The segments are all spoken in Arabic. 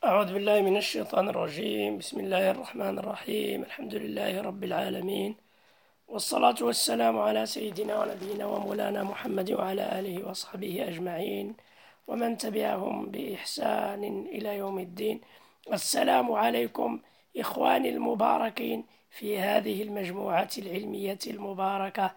أعوذ بالله من الشيطان الرجيم. بسم الله الرحمن الرحيم. الحمد لله رب العالمين، والصلاة والسلام على سيدنا ونبينا ومولانا محمد وعلى آله وصحبه أجمعين ومن تبعهم بإحسان إلى يوم الدين. السلام عليكم إخواني المباركين في هذه المجموعة العلمية المباركة.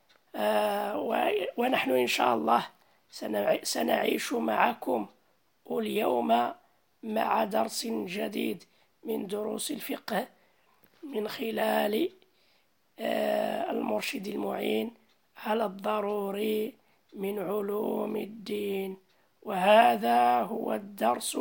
ونحن إن شاء الله سنعيش معكم اليوم مع درس جديد من دروس الفقه من خلال المرشد المعين على الضروري من علوم الدين، وهذا هو الدرس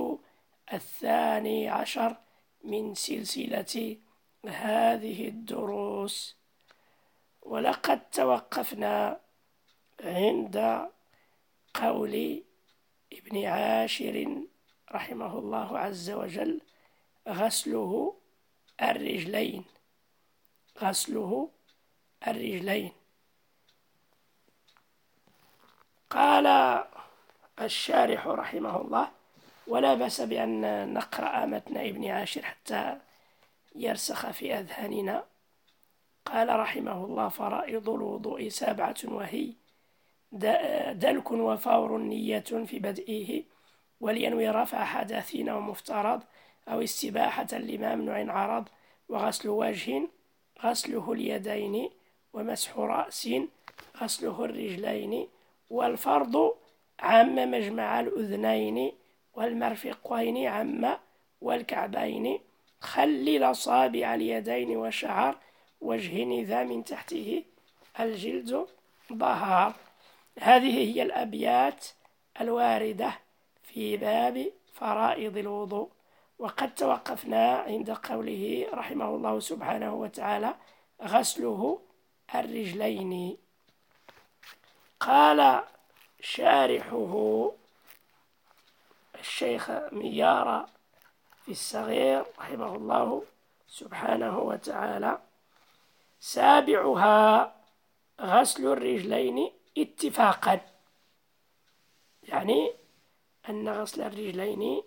12 من سلسلة هذه الدروس. ولقد توقفنا عند قول ابن عاشر رحمه الله عز وجل: غسله الرجلين. قال الشارح رحمه الله: ولا بأس بأن نقرأ متن ابن عاشر حتى يرسخ في أذهاننا. قال رحمه الله: فرائض الوضوء 7، وهي دلك وفور نية في بدئه، ولينوي رفع حدث أو مفترض أو استباحة لما ممنوع عرض، وغسل وجه غسله اليدين، ومسح رأس غسله الرجلين، والفرض عم مجمع الأذنين، والمرفقين عم والكعبين، خلل أصابع اليدين وشعر وجه ذا من تحته الجلد ظهر. هذه هي الأبيات الواردة في باب فرائض الوضوء. وقد توقفنا عند قوله رحمه الله سبحانه وتعالى: غسله الرجلين. قال شارحه الشيخ ميار في الصغير رحمه الله سبحانه وتعالى: سابعها غسل الرجلين اتفاقا، يعني أن غسل الرجلين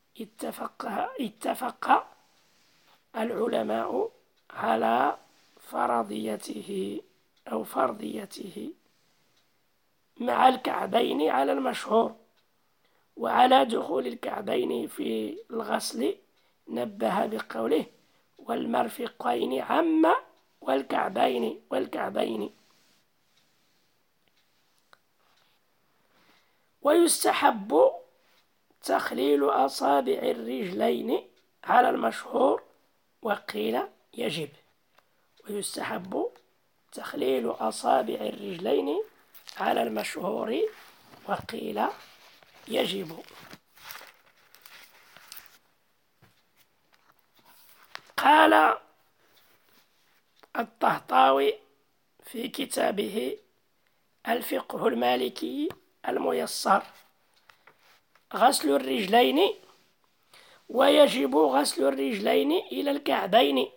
اتفق العلماء على فرضيته أو فرضيته، مع الكعبين على المشهور. وعلى دخول الكعبين في الغسل نبه بقوله: والمرفقين عم والكعبين. ويستحب تخليل أصابع الرجلين على المشهور، وقيل يجب. ويستحب تخليل أصابع الرجلين على المشهور، وقيل يجب. قال الطهطاوي في كتابه الفقه المالكي الميسر: غسل الرجلين، ويجب غسل الرجلين إلى الكعبين،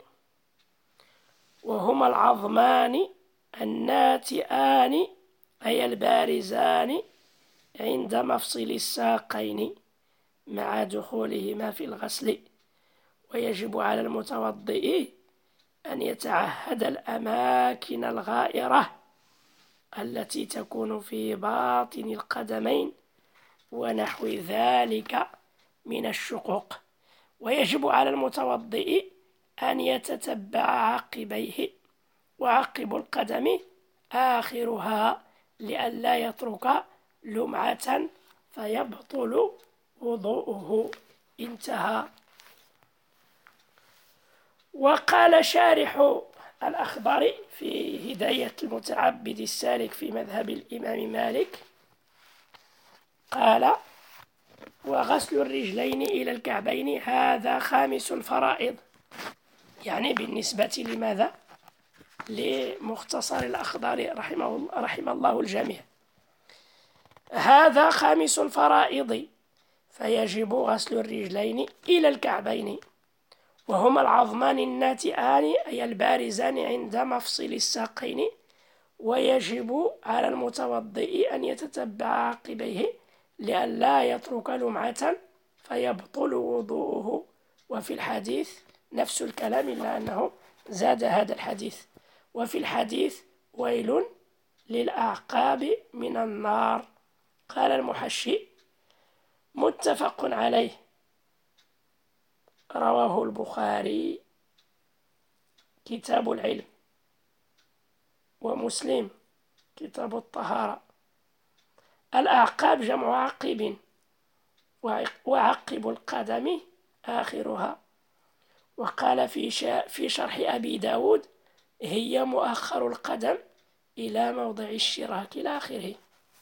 وهما العظمان الناتئان أي البارزان عند مفصل الساقين مع دخولهما في الغسل. ويجب على المتوضئ أن يتعهد الأماكن الغائرة التي تكون في باطن القدمين ونحو ذلك من الشقوق. ويجب على المتوضئ أن يتتبع عقبيه، وعقب القدم آخرها، لئلا يترك لمعة فيبطل وضوءه. انتهى. وقال شارح الأخضر في هداية المتعبد السالك في مذهب الإمام مالك: قال: وغسل الرجلين إلى الكعبين هذا 5 الفرائض، يعني بالنسبة لماذا؟ لمختصر الأخضر رحم الله الجميع. هذا 5 الفرائض، فيجب غسل الرجلين إلى الكعبين، وهما العظمان الناتئان أي البارزان عند مفصل الساقين. ويجب على المتوضئ أن يتتبع عقبيه لئلا يترك لمعة فيبطل وضوءه. وفي الحديث نفس الكلام إلا أنه زاد هذا الحديث. وفي الحديث ويل للأعقاب من النار. قال المحشي متفق عليه، رواه البخاري كتاب العلم، ومسلم كتاب الطهارة. الأعقاب جمع عقب، وعقب القدم آخرها. وقال في شرح أبي داود هي مؤخر القدم إلى موضع الشراك إلى آخره.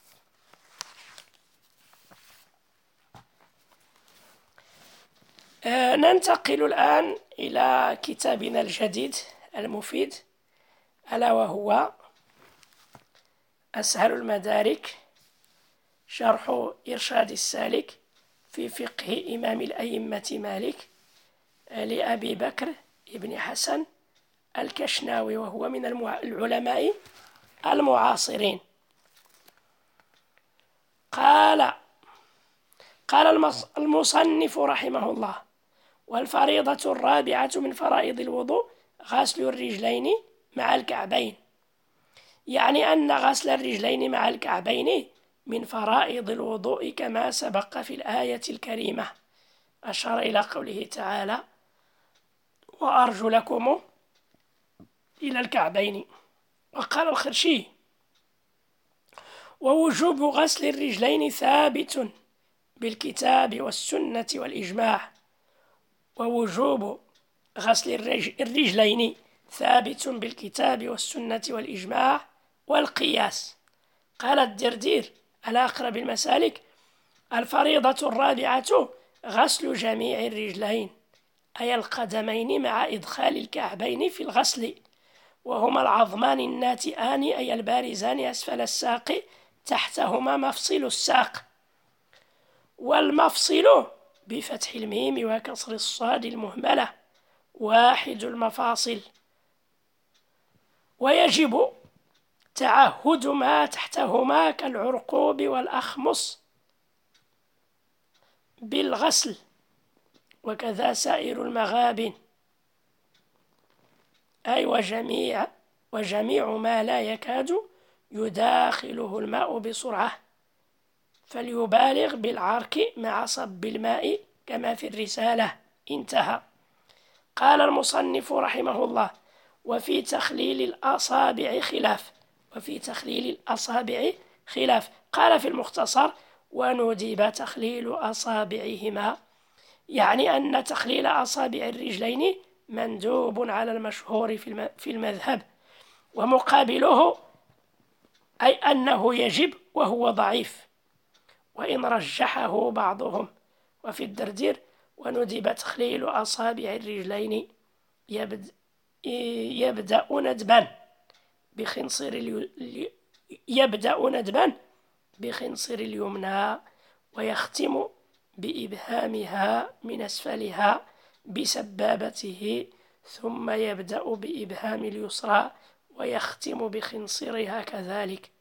ننتقل الآن إلى كتابنا الجديد المفيد، ألا وهو أسهل المدارك، شرح إرشاد السالك في فقه إمام الأئمة مالك، لأبي بكر ابن حسن الكشناوي، وهو من العلماء المعاصرين. قال المصنف رحمه الله: والفريضة الرابعة من فرائض الوضوء غسل الرجلين مع الكعبين. يعني أن غسل الرجلين مع الكعبين من فرائض الوضوء كما سبق في الآية الكريمة. أشار إلى قوله تعالى: وأرجلكم إلى الكعبين. وقال الخرشي: ووجوب غسل الرجلين ثابت بالكتاب والسنة والإجماع. ووجوب غسل الرجلين ثابت بالكتاب والسنة والإجماع والقياس. قال الدردير على أقرب المسالك: الفريضة الرابعة غسل جميع الرجلين، أي القدمين مع إدخال الكعبين في الغسل، وهما العظمان الناتئان أي البارزان أسفل الساق، تحتهما مفصل الساق. والمفصل بفتح الميم وكسر الصاد المهملة واحد المفاصل. ويجب تعهد ما تحتهما كالعرقوب والأخمص بالغسل، وكذا سائر المغابن، أي وجميع ما لا يكاد يداخله الماء بسرعة، فليبالغ بالعرك مع صب الماء كما في الرسالة. انتهى. قال المصنف رحمه الله: وفي تخليل الأصابع خلاف. قال في المختصر: وندب تخليل أصابعهما، يعني أن تخليل أصابع الرجلين مندوب على المشهور في المذهب، ومقابله أي أنه يجب وهو ضعيف، وإن رجحه بعضهم. وفي الدردير: وندب تخليل أصابع الرجلين يبدأ ندبا بخنصر اليمنى، ويختم بإبهامها من أسفلها بسبابته، ثم يبدأ بإبهام اليسرى ويختم بخنصرها كذلك،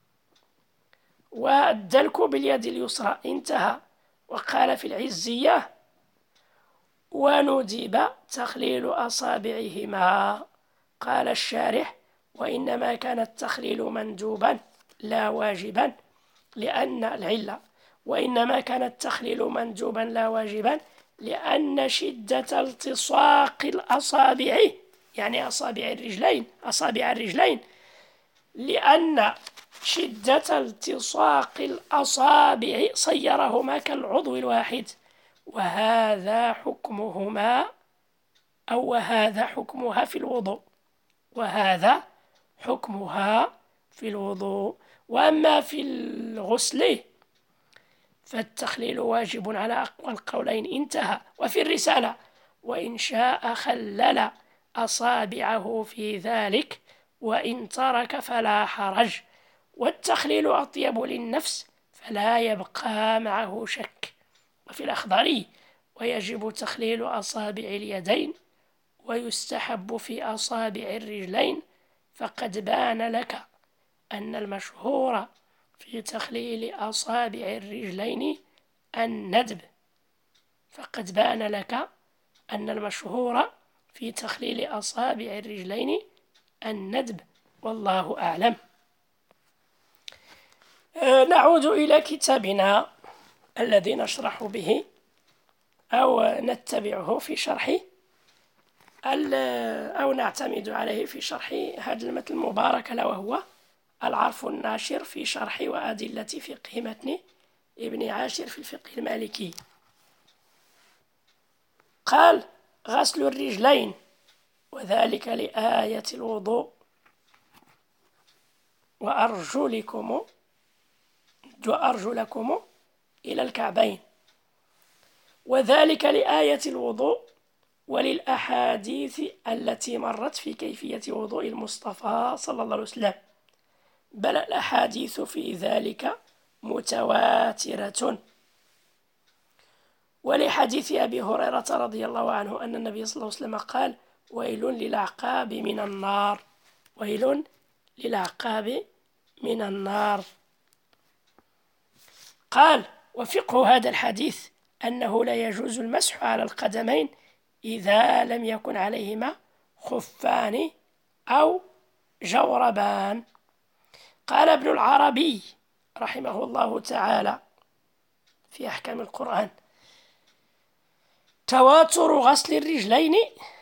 والدلك باليد اليسرى. انتهى. وقال في العزية: وندب تخليل أصابعهما. قال الشارح: وإنما كان التخليل مندوبا لا واجبا، لأن شدة التصاق الأصابع، يعني أصابع الرجلين، لأن شدة التصاق الأصابع صيرهما كالعضو الواحد، وهذا حكمها في الوضوء. وأما في الغسل فالتخليل واجب على أقوى القولين. انتهى. وفي الرسالة: وإن شاء خلل أصابعه في ذلك، وإن ترك فلا حرج، والتخليل أطيب للنفس فلا يبقى معه شك. وفي الأخضري: ويجب تخليل أصابع اليدين، ويستحب في أصابع الرجلين، فقد بان لك أن المشهور في تخليل أصابع الرجلين الندب. فقد بان لك أن المشهور في تخليل أصابع الرجلين الندب، والله أعلم. نعود إلى كتابنا الذي نشرح به أو نتبعه في شرح أو نعتمد عليه في شرح هذا المتن المبارك، وهو العرف الناشر في شرح وأدلة فقه متن ابن عاشر في الفقه المالكي. قال: غسل الرجلين، وذلك لآية الوضوء، وأرجلكم إلى الكعبين، وذلك لآية الوضوء وللأحاديث التي مرت في كيفية وضوء المصطفى صلى الله عليه وسلم، بل الأحاديث في ذلك متواترة. ولحديث أبي هريرة رضي الله عنه أن النبي صلى الله عليه وسلم قال: ويل للعقاب من النار، ويل للعقاب من النار. قال: وفقه هذا الحديث أنه لا يجوز المسح على القدمين إذا لم يكن عليهما خفان أو جوربان. قال ابن العربي رحمه الله تعالى في أحكام القرآن: تواتر غسل الرجلين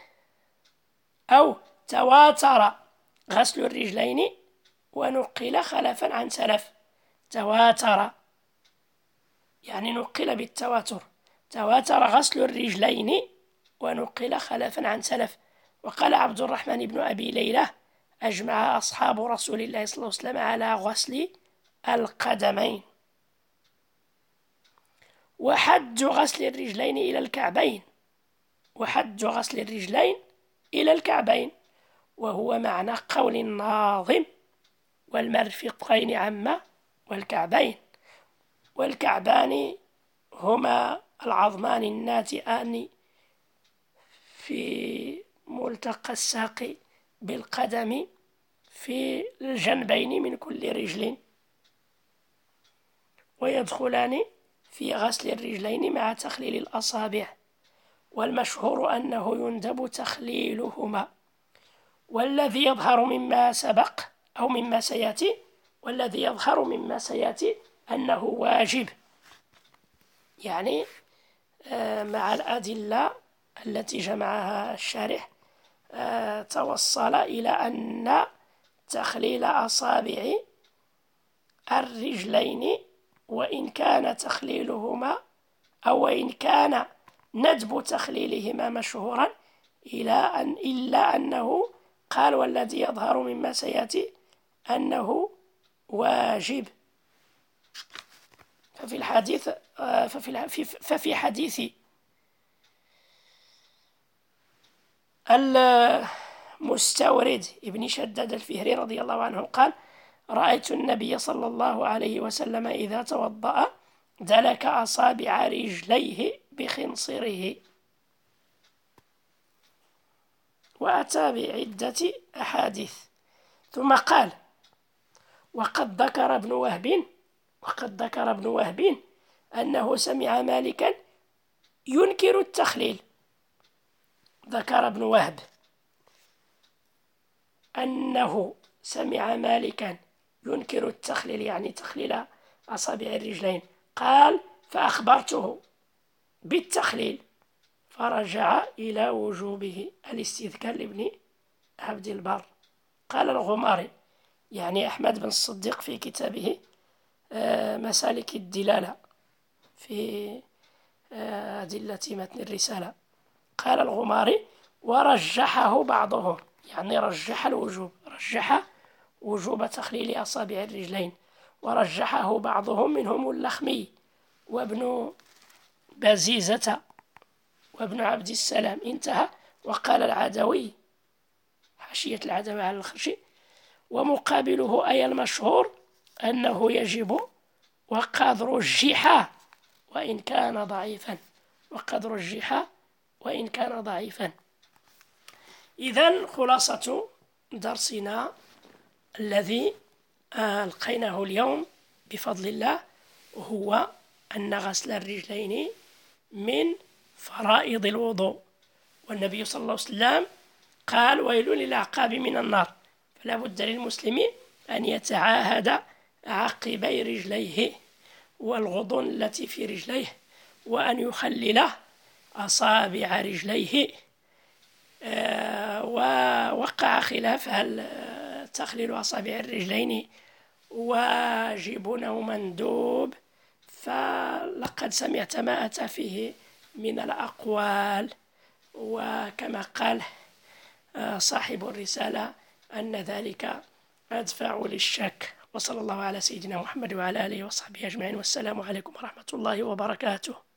أو تواتر غسل الرجلين ونقل خلفا عن سلف. تواتر يعني نقل بالتواتر، تواتر غسل الرجلين ونقل خلفا عن سلف. وقال عبد الرحمن بن أبي ليلى: أجمع أصحاب رسول الله صلى الله عليه وسلم على غسل القدمين. وحد غسل الرجلين إلى الكعبين، وحد غسل الرجلين إلى الكعبين، وهو معنى قول الناظم: والمرفقين عما والكعبين. والكعبان هما العظمان الناتئان في ملتقى الساق بالقدم في الجنبين من كل رجل، ويدخلان في غسل الرجلين مع تخليل الأصابع، والمشهور أنه يندب تخليلهما. والذي يظهر مما سبق أو مما سيأتي أنه واجب، يعني مع الأدلة التي جمعها الشارح توصل إلى أن تخليل أصابع الرجلين، وإن كان تخليلهما أو وإن كان ندب تخليلهما مشهورا، إلا أنه قال: والذي يظهر مما سيأتي أنه واجب. ففي حديث المستورد ابن شداد الفهري رضي الله عنه قال: رأيت النبي صلى الله عليه وسلم إذا توضأ دلك أصابع رجليه بخنصره. وأتى بعدة أحاديث، ثم قال: وقد ذكر ابن وهب أنه سمع مالكا ينكر التخليل. ذكر ابن وهب أنه سمع مالكا ينكر التخليل، يعني تخليل أصابع الرجلين. قال: فأخبرته بالتخليل فرجع إلى وجوبه. الاستذكار لابن عبد البر. قال الغماري، يعني أحمد بن الصديق، في كتابه مسالك الدلالة في أدلة متن الرسالة، قال الغماري: ورجحه بعضهم، يعني رجح وجوب تخليل أصابع الرجلين، ورجحه بعضهم منهم اللخمي وابن بزيزة وابن عبد السلام. انتهى. وقال العدوي، حاشية العدوي على الخرشي: ومقابله أي المشهور أنه يجب، وقد رجح وإن كان ضعيفا. إذن خلاصة درسنا الذي ألقيناه اليوم بفضل الله هو أن غسل الرجلين من فرائض الوضوء. والنبي صلى الله عليه وسلم قال: ويل للأعقاب من النار. فلا بد للمسلم أن يتعاهد عقبي رجليه والغضون التي في رجليه، وأن يخلل أصابع رجليه. ووقع خلاف هل تخليل أصابع الرجلين واجب أو مندوب، فلقد سمعت ما أتى فيه من الأقوال، وكما قال صاحب الرسالة أن ذلك أدفع للشك. وصلى الله على سيدنا محمد وعلى آله وصحبه أجمعين، والسلام عليكم ورحمة الله وبركاته.